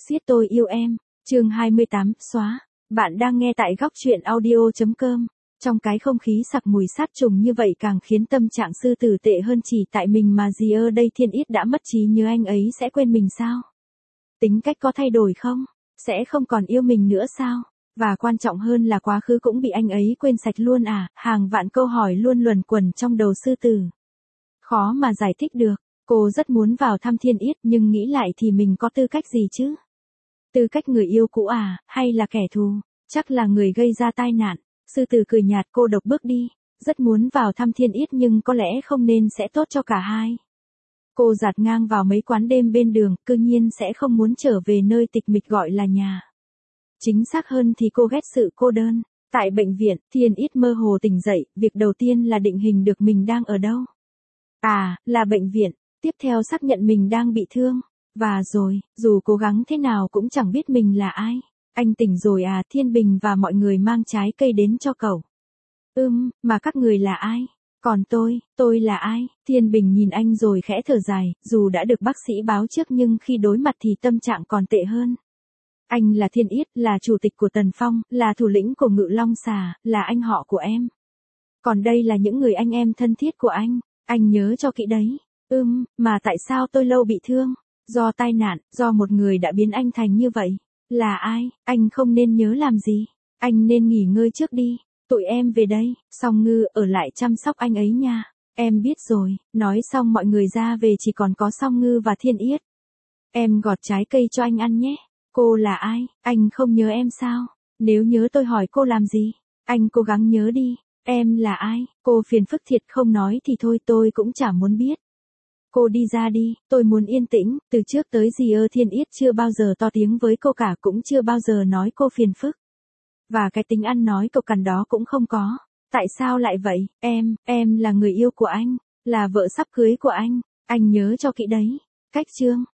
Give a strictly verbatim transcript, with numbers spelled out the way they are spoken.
Siết tôi yêu em, chương hai mươi tám, xóa. Bạn đang nghe tại góc truyện audio.com. Trong cái không khí sặc mùi sát trùng như vậy càng khiến tâm trạng sư tử tệ hơn, chỉ tại mình mà gì ơ đây Thiên Yết đã mất trí nhớ, anh ấy sẽ quên mình sao? Tính cách có thay đổi không? Sẽ không còn yêu mình nữa sao? Và quan trọng hơn là quá khứ cũng bị anh ấy quên sạch luôn à? Hàng vạn câu hỏi luôn luẩn quẩn trong đầu sư tử. Khó mà giải thích được. Cô rất muốn vào thăm Thiên Yết nhưng nghĩ lại thì mình có tư cách gì chứ? Tư cách người yêu cũ à, hay là kẻ thù? Chắc là người gây ra tai nạn. Sư tử cười nhạt, cô độc bước đi. Rất muốn vào thăm Thiên Yết nhưng có lẽ không nên, sẽ tốt cho cả hai. Cô dạt ngang vào mấy quán đêm bên đường, cư nhiên sẽ không muốn trở về nơi tịch mịch gọi là nhà. Chính xác hơn thì cô ghét sự cô đơn. Tại bệnh viện, Thiên Yết mơ hồ tỉnh dậy, việc đầu tiên là định hình được mình đang ở đâu. À, là bệnh viện. Tiếp theo xác nhận mình đang bị thương. Và rồi, dù cố gắng thế nào cũng chẳng biết mình là ai. Anh tỉnh rồi à? Thiên Bình và mọi người mang trái cây đến cho cậu. Ừm, mà các người là ai? Còn tôi, tôi là ai? Thiên Bình nhìn anh rồi khẽ thở dài, dù đã được bác sĩ báo trước nhưng khi đối mặt thì tâm trạng còn tệ hơn. Anh là Thiên Yết, là chủ tịch của Tần Phong, là thủ lĩnh của Ngự Long Xà, là anh họ của em. Còn đây là những người anh em thân thiết của anh, anh nhớ cho kỹ đấy. Ừm, mà tại sao tôi lâu bị thương? Do tai nạn, do một người đã biến anh thành như vậy. Là ai? Anh không nên nhớ làm gì. Anh nên nghỉ ngơi trước đi. Tụi em về đây. Song Ngư ở lại chăm sóc anh ấy nha. Em biết rồi. Nói xong mọi người ra về, chỉ còn có Song Ngư và Thiên Yết. Em gọt trái cây cho anh ăn nhé. Cô là ai? Anh không nhớ em sao? Nếu nhớ tôi hỏi cô làm gì? Anh cố gắng nhớ đi. Em là ai? Cô phiền phức thiệt, không nói thì thôi, tôi cũng chả muốn biết. Cô đi ra đi, tôi muốn yên tĩnh. Từ trước tới giờ Thiên Yết chưa bao giờ to tiếng với cô cả, cũng chưa bao giờ nói cô phiền phức. Và cái tính ăn nói cộc cằn đó cũng không có. Tại sao lại vậy? Em, em là người yêu của anh, là vợ sắp cưới của anh. Anh nhớ cho kỹ đấy. Cách chương.